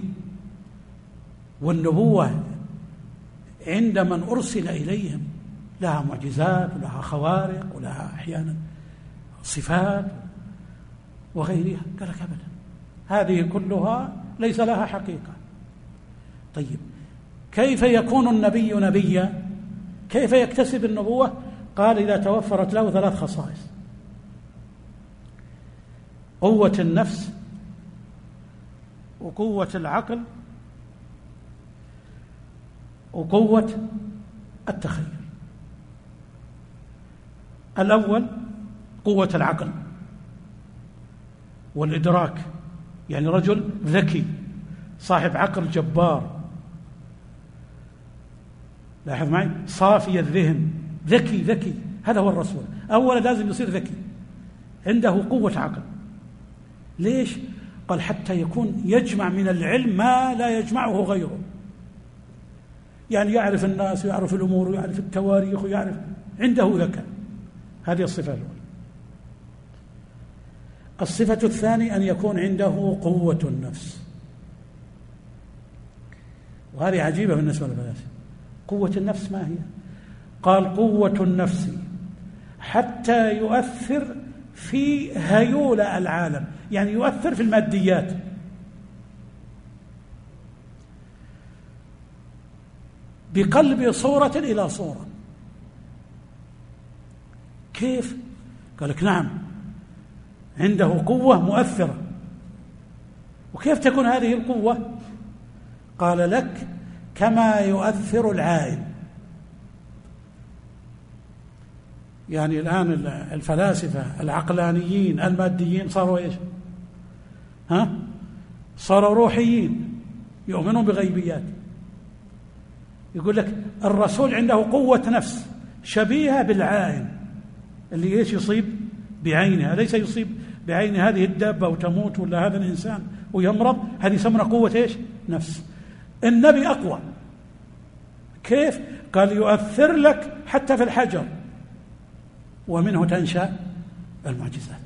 والنبوة عند من أرسل إليهم لها معجزات ولها خوارق ولها أحيانا صفات وغيرها. قال لك أبدا، هذه كلها ليس لها حقيقة. طيب، كيف يكون النبي نبيا؟ كيف يكتسب النبوة؟ قال إذا توفرت له 3 خصائص: قوة النفس، وقوة العقل، وقوة التخيل. الأول قوة العقل والإدراك، يعني رجل ذكي صاحب عقل جبار، لاحظ معي، صافي الذهن، ذكي، هذا هو الرسول. أولا لازم يصير ذكي، عنده قوة عقل. ليش؟ قال حتى يكون يجمع من العلم ما لا يجمعه غيره، يعني يعرف الناس ويعرف الأمور ويعرف التواريخ ويعرف، عنده ذكاء. هذه الصفة الأولى. الصفة الثانية أن يكون عنده قوة النفس، وهذه عجيبة بالنسبة للفلاسفة. قوة النفس ما هي؟ قال قوة النفس حتى يؤثر في هيول العالم، يعني يؤثر في الماديات. بقلب صورة إلى صورة. كيف؟ قال لك نعم، عنده قوة مؤثرة. وكيف تكون هذه القوة؟ قال لك كما يؤثر العائل. يعني الآن الفلاسفة العقلانيين الماديين صاروا إيش؟ صاروا روحيين، يؤمنون بغيبيات. يقول لك الرسول عنده قوة نفس شبيهة بالعائن اللي إيش يصيب بعينها، ليس يصيب بعين هذه الدابة وتموت ولا هذا الإنسان ويمرض، هذه يسمونها قوة إيش؟ نفس. النبي أقوى. كيف؟ قال يؤثر لك حتى في الحجر، ومنه تنشأ المعجزات.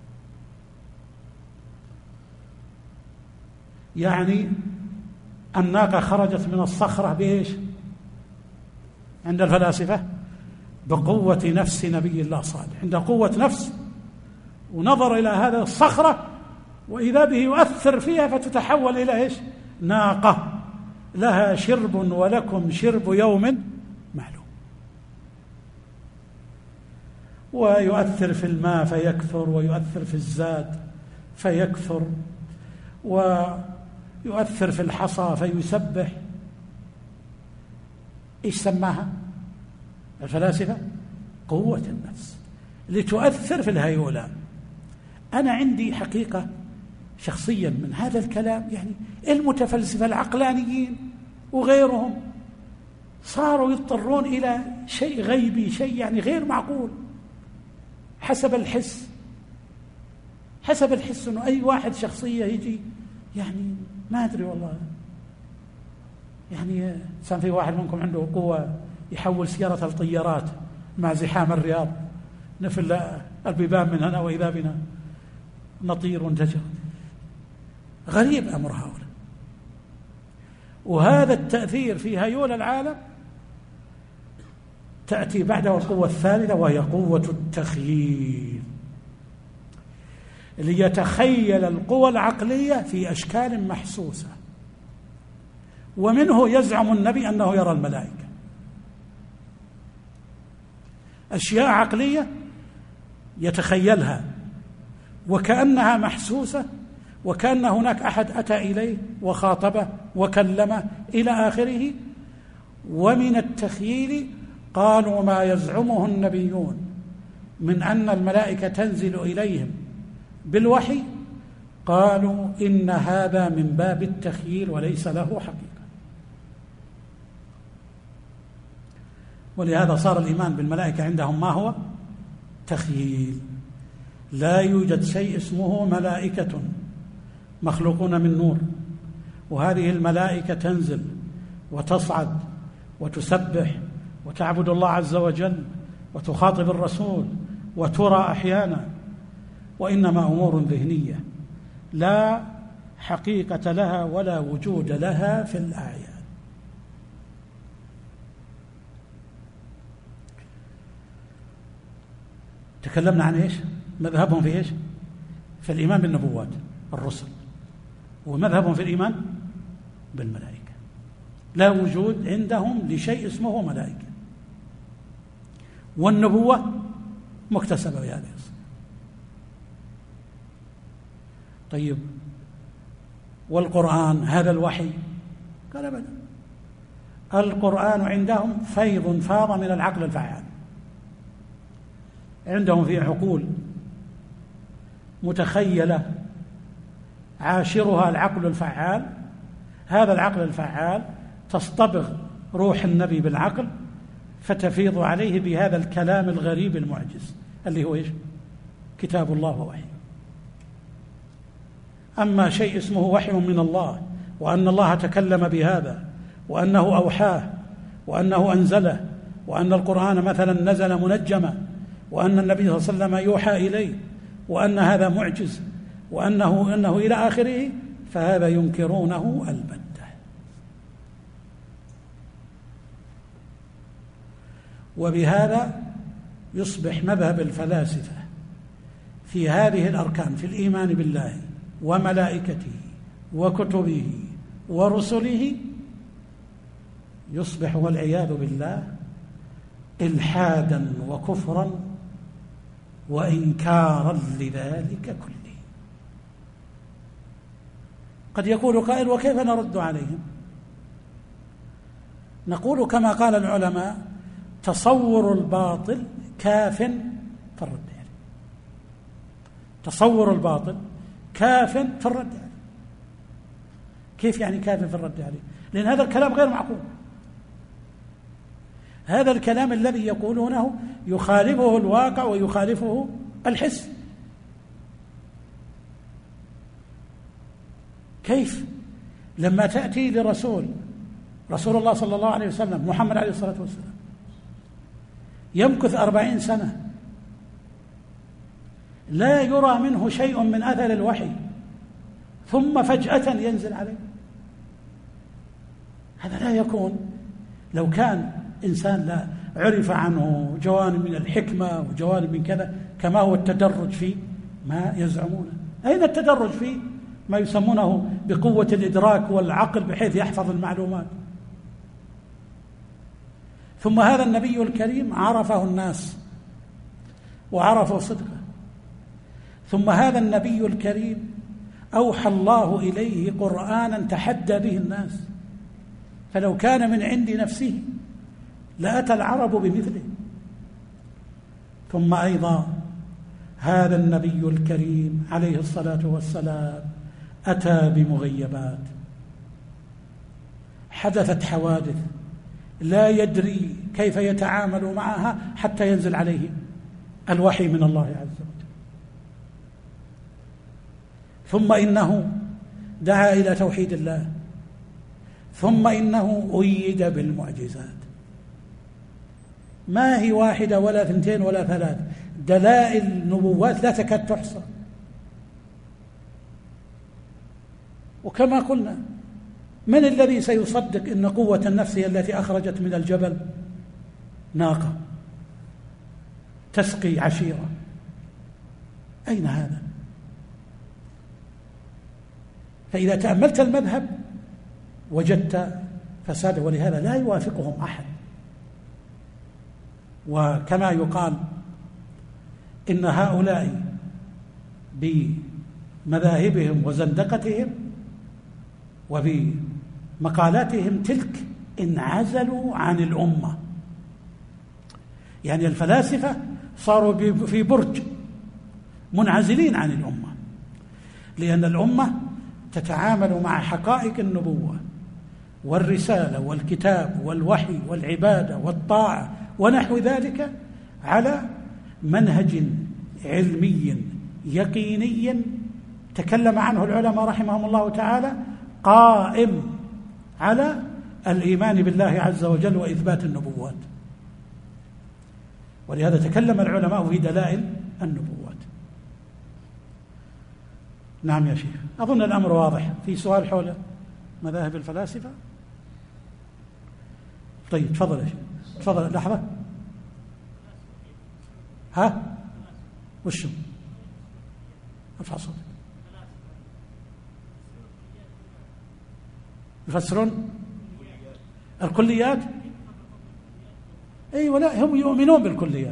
يعني الناقة خرجت من الصخرة بإيش؟ عند الفلاسفة بقوة نفس نبي الله صالح، عنده قوة نفس، ونظر إلى هذا الصخرة وإذا به يؤثر فيها فتتحول إلى إيش؟ ناقة لها شرب ولكم شرب يوم معلوم. ويؤثر في الماء فيكثر، ويؤثر في الزاد فيكثر، ويؤثر في الحصى فيسبح. إيش سماها الفلاسفة؟ قوة النفس، لتؤثر في الهيولان. أنا عندي حقيقة شخصيا من هذا الكلام، يعني المتفلسفة العقلانيين وغيرهم صاروا يضطرون إلى شيء غيبي، شيء يعني غير معقول، حسب الحس إنه أي واحد شخصية يجي، يعني ما أدري والله، يعني كان في واحد منكم عنده قوة يحول سيارة الطيارات مع زحام الرياض، نفل البيبان من هنا وإذا بنا نطير ونتجر. غريب أمر هؤلاء. وهذا التأثير في هيول العالم تأتي بعده القوة الثالثة، وهي قوة التخييل، ليتخيل القوى العقلية في أشكال محسوسة. ومنه يزعم النبي أنه يرى الملائكة، أشياء عقلية يتخيلها وكأنها محسوسة، وكأن هناك أحد أتى إليه وخاطبه وكلمه إلى آخره. ومن التخييل قالوا ما يزعمه النبيون من أن الملائكة تنزل إليهم بالوحي، قالوا إن هذا من باب التخييل وليس له حقيقة. ولهذا صار الإيمان بالملائكة عندهم ما هو؟ تخييل. لا يوجد شيء اسمه ملائكة مخلوقون من نور، وهذه الملائكة تنزل وتصعد وتسبح وتعبد الله عز وجل وتخاطب الرسول وترى أحيانا، وإنما أمور ذهنية لا حقيقة لها ولا وجود لها في الأعيان. تكلمنا عن إيش؟ مذهبهم في إيش؟ في الإيمان بالنبوات الرسل، ومذهبهم في الإيمان بالملائكة. لا وجود عندهم لشيء اسمه ملائكة، والنبوة مكتسبة بهذه الصفة. طيب والقرآن هذا الوحي؟ قال أبدا، القرآن عندهم فيض فاض من العقل الفعال. عندهم في عقول متخيلة عاشرها العقل الفعال، هذا العقل الفعال تصطبغ روح النبي بالعقل فتفيض عليه بهذا الكلام الغريب المعجز اللي هو إيش؟ كتاب الله ووحي. أما شيء اسمه وحي من الله، وأن الله تكلم بهذا، وأنه أوحاه، وأنه أنزله، وأن القرآن مثلا نزل منجما، وأن النبي صلى الله عليه وسلم يوحى إليه، وأن هذا معجز، وأنه إلى آخره، فهذا ينكرونه البتة. وبهذا يصبح مذهب الفلاسفة في هذه الأركان، في الإيمان بالله وملائكته وكتبه ورسله، يصبح والعياذ بالله إلحادا وكفرا وإنكارا لذلك كله. قد يقول قائل: وكيف نرد عليهم؟ نقول كما قال العلماء: تصور الباطل كاف في الرد عليه. تصور الباطل كاف في الرد عليه. كيف يعني كاف في الرد عليه؟ لأن هذا الكلام غير معقول. هذا الكلام الذي يقولونه يخالفه الواقع ويخالفه الحس. كيف لما تأتي لرسول الله صلى الله عليه وسلم محمد عليه الصلاة والسلام يمكث 40 سنة لا يرى منه شيء من أثر الوحي، ثم فجأة ينزل عليه؟ هذا لا يكون. لو كان إنسان لا عرف عنه جوانب من الحكمة وجوانب من كذا، كما هو التدرج في ما يزعمونه. أين التدرج في ما يسمونه بقوة الإدراك والعقل بحيث يحفظ المعلومات؟ ثم هذا النبي الكريم عرفه الناس وعرفوا صدقه. ثم هذا النبي الكريم أوحى الله إليه قرآنا تحدى به الناس، فلو كان من عند نفسه لأتى العرب بمثله. ثم أيضا هذا النبي الكريم عليه الصلاة والسلام أتى بمغيبات، حدثت حوادث لا يدري كيف يتعامل معها حتى ينزل عليه الوحي من الله عز وجل. ثم إنه دعا إلى توحيد الله، ثم إنه أيد بالمعجزات، ما هي واحدة ولا 2 ولا 3، دلائل نبوات لا تكاد تحصى. وكما قلنا، من الذي سيصدق إن قوة النفس هي التي أخرجت من الجبل ناقة تسقي عشيرة؟ أين هذا؟ فإذا تأملت المذهب وجدت فساده، ولهذا لا يوافقهم أحد. وكما يقال إن هؤلاء بمذاهبهم وزندقتهم وبمقالاتهم تلك انعزلوا عن الأمة. يعني الفلاسفة صاروا في برج منعزلين عن الأمة، لأن الأمة تتعامل مع حقائق النبوة والرسالة والكتاب والوحي والعبادة والطاعة ونحو ذلك على منهج علمي يقيني تكلم عنه العلماء رحمهم الله تعالى قائم على الإيمان بالله عز وجل وإثبات النبوات، ولهذا تكلم العلماء في دلائل النبوات. نعم يا شيخ، أظن الأمر واضح. في سؤال حول مذاهب الفلاسفة؟ طيب تفضل يا شيخ، تفضل. لحظة، ها وشو؟ ارفع صوتك. يفسرون الكليات؟ أي ولا هم يؤمنون بالكليات،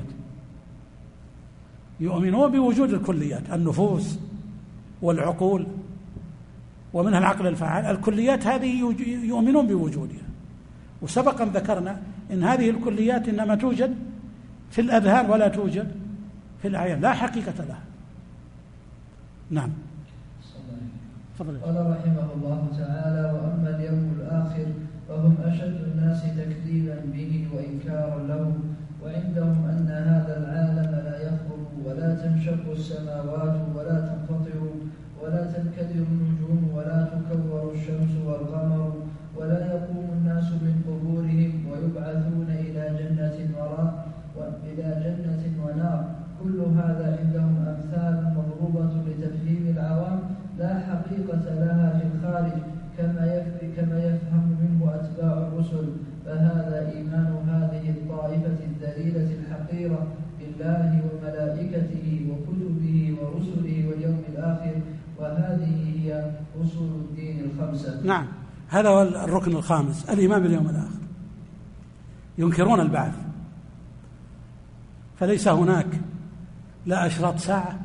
يؤمنون بوجود الكليات، النفوس والعقول ومنها العقل الفعال. الكليات هذه يؤمنون بوجودها، وسبقا ذكرنا إن هذه الكليات إنما توجد في الأذهان ولا توجد في الأعيان، لا حقيقة لها. نعم. قال رحمه الله تعالى: وأما اليوم الآخر فهم أشد الناس تكذيبا به وإنكارا له، وعندهم أن هذا العالم لا يخرج ولا تنشق السماوات ولا تنفطر ولا تنكدر النجوم ولا تكور الشمس والقمر ولا يقوم الناس من قبورهم ويبعثون إلى جنة ونار. كل هذا عندهم أمثال مضروبة لتفهيم العوام لا حقيقة لها في الخارج، كما يفهم منه أتباع الرسل. فهذا إيمان هذه الطائفة الذليلة الحقيرة بالله وملائكته وكتبه ورسله واليوم الآخر، وهذه هي أصول الدين الخمسة. نعم، هذا هو الركن الخامس، الإيمان باليوم الآخر. ينكرون البعث، فليس هناك لا أشراط ساعة،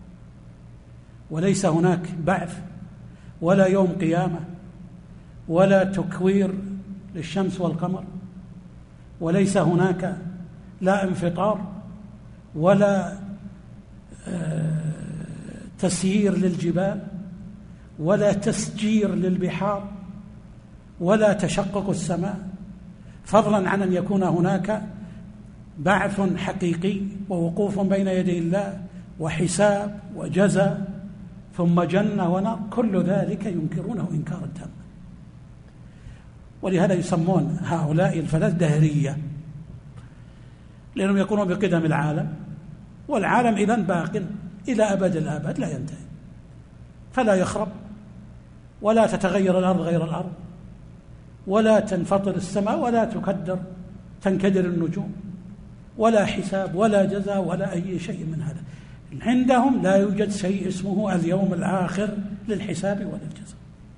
وليس هناك بعث، ولا يوم قيامة، ولا تكوير للشمس والقمر، وليس هناك لا انفطار ولا تسيير للجبال ولا تسجير للبحار ولا تشقق السماء، فضلا عن أن يكون هناك بعث حقيقي ووقوف بين يدي الله وحساب وجزاء ثم جنة ونار. كل ذلك ينكرونه إنكارا تاما، ولهذا يسمون هؤلاء الفلاسفة دهرية، لأنهم يقولون بقدم العالم، والعالم إذن باق إلى أبد الآباد لا ينتهي، فلا يخرب ولا تتغير الأرض غير الأرض ولا تنفطر السماء ولا تنكدر النجوم ولا حساب ولا جزاء ولا أي شيء من هذا. عندهم لا يوجد شيء اسمه اليوم الآخر للحساب ولا الجزاء.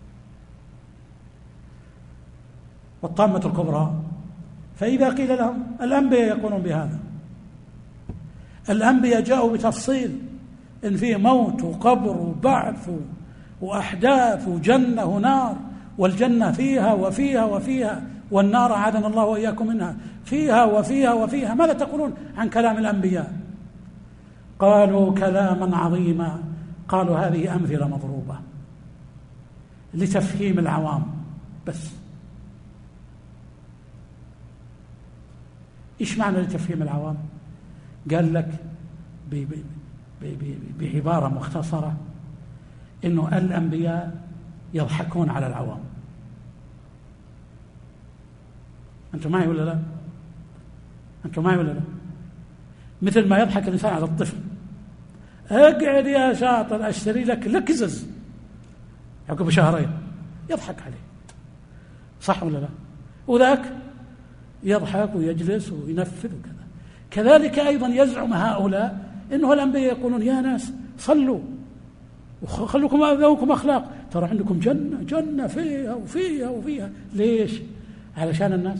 والطامة الكبرى، فإذا قيل لهم الأنبياء يقولون بهذا، الأنبياء جاءوا بتفصيل إن فيه موت وقبر وبعث وأحداث وجنة ونار، والجنة فيها وفيها وفيها، والنار أعاذنا الله وإياكم منها فيها وفيها وفيها. ماذا تقولون عن كلام الأنبياء؟ قالوا كلاما عظيما، قالوا هذه أمثلة مضروبة لتفهيم العوام بس. إيش معنى لتفهيم العوام؟ قال لك بعبارة مختصرة إنه الأنبياء يضحكون على العوام. أنتم معي ولا لا؟ أنتم معي ولا لا؟ مثل ما يضحك الإنسان على الطفل، اقعد يا شاطر أشتري لك لكزز عقب شهرين، يضحك عليه، صح ولا لا؟ وذاك يضحك ويجلس وينفذ وكذا. كذلك أيضا يزعم هؤلاء إنه الأنبياء يقولون يا ناس صلوا وخلوكم ذوقكم أخلاق، ترى عندكم جنة فيها وفيها وفيها. ليش؟ علشان الناس.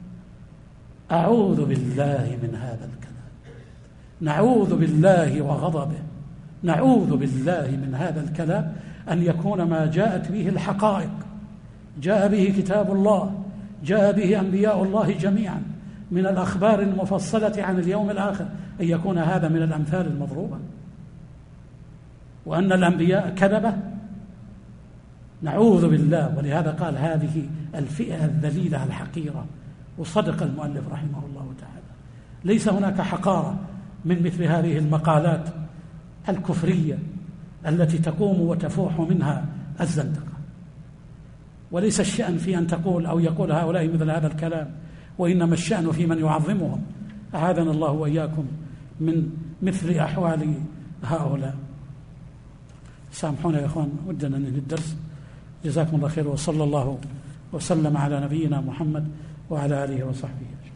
أعوذ بالله من هذا الكلام، نعوذ بالله وغضبه، نعوذ بالله من هذا الكلام أن يكون ما جاءت به الحقائق، جاء به كتاب الله، جاء به أنبياء الله جميعا من الأخبار المفصلة عن اليوم الآخر، أن يكون هذا من الأمثال المضروبة، وأن الأنبياء كذبة. نعوذ بالله. ولهذا قال هذه الفئة الذليلة الحقيرة. وصدق المؤلف رحمه الله تعالى، ليس هناك حقارة من مثل هذه المقالات الكفرية التي تقوم وتفوح منها الزندقة. وليس الشأن في أن تقول أو يقول هؤلاء مثل هذا الكلام، وإنما الشأن في من يعظمهم. أعاذنا الله وإياكم من مثل أحوال هؤلاء. سامحونا يا إخوان، ودنا ننهي الدرس. جزاكم الله خير، وصلى الله وسلم على نبينا محمد وعلى آله وصحبه.